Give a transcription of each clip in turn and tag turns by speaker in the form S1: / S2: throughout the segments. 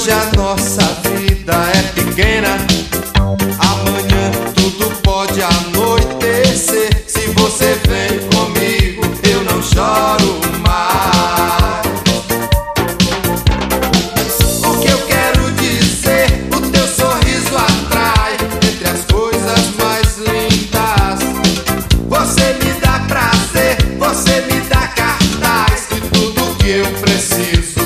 S1: Hoje a nossa vida é pequena, amanhã tudo pode anoitecer. Se você vem comigo, eu não choro mais. O que eu quero dizer, o teu sorriso atrai entre as coisas mais lindas. Você me dá prazer, você me dá cartaz de tudo que eu preciso.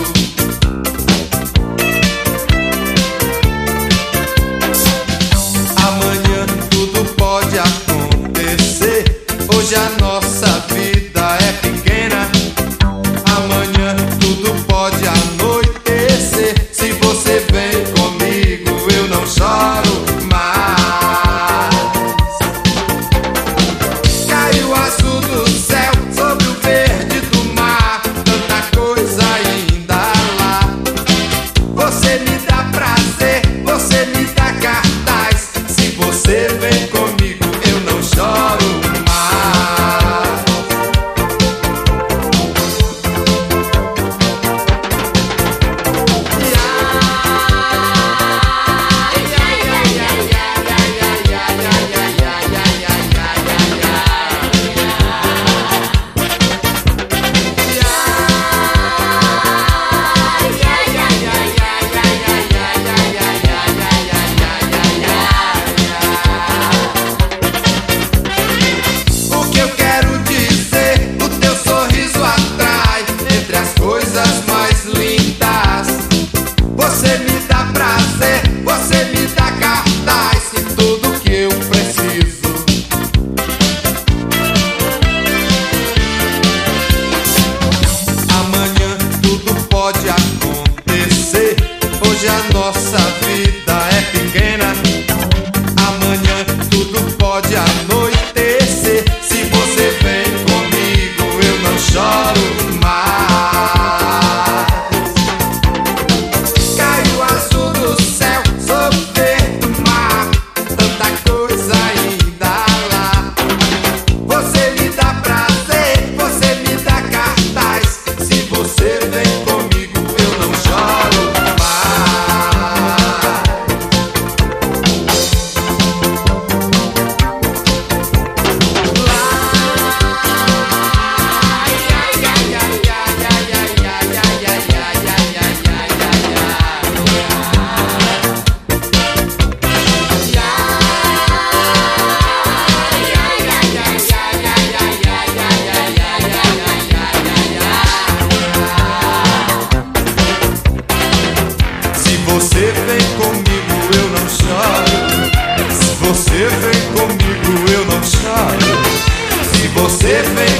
S1: Amanhã tudo pode acontecer. Hoje a nossa vida é pequena, amanhã tudo pode anoitecer. Se você vem comigo, eu não choro mais. Caiu o azul do céu sobre o verde do mar, tanta coisa ainda lá. Você me dá prazer, você me dá cartaz. Se você vem comigo, eu não choro mais. O que eu quero dizer, o teu sorriso atrai entre as coisas mais lindas. Você me dá prazer, você me dá cartaz e tudo que eu preciso. Amanhã tudo pode acontecer. Hoje a nossa vida é pequena, amanhã tudo pode anoitecer. Se você vem comigo, eu não choro mais. Caiu o azul do céu sobre o verde do mar, tanta coisa ainda lá. Você me dá prazer, você me dá cartaz. Se você vem comigo, eu não choro mais. Se você vem comigo, eu não choro. Se você vem comigo, eu não choro. Se você vem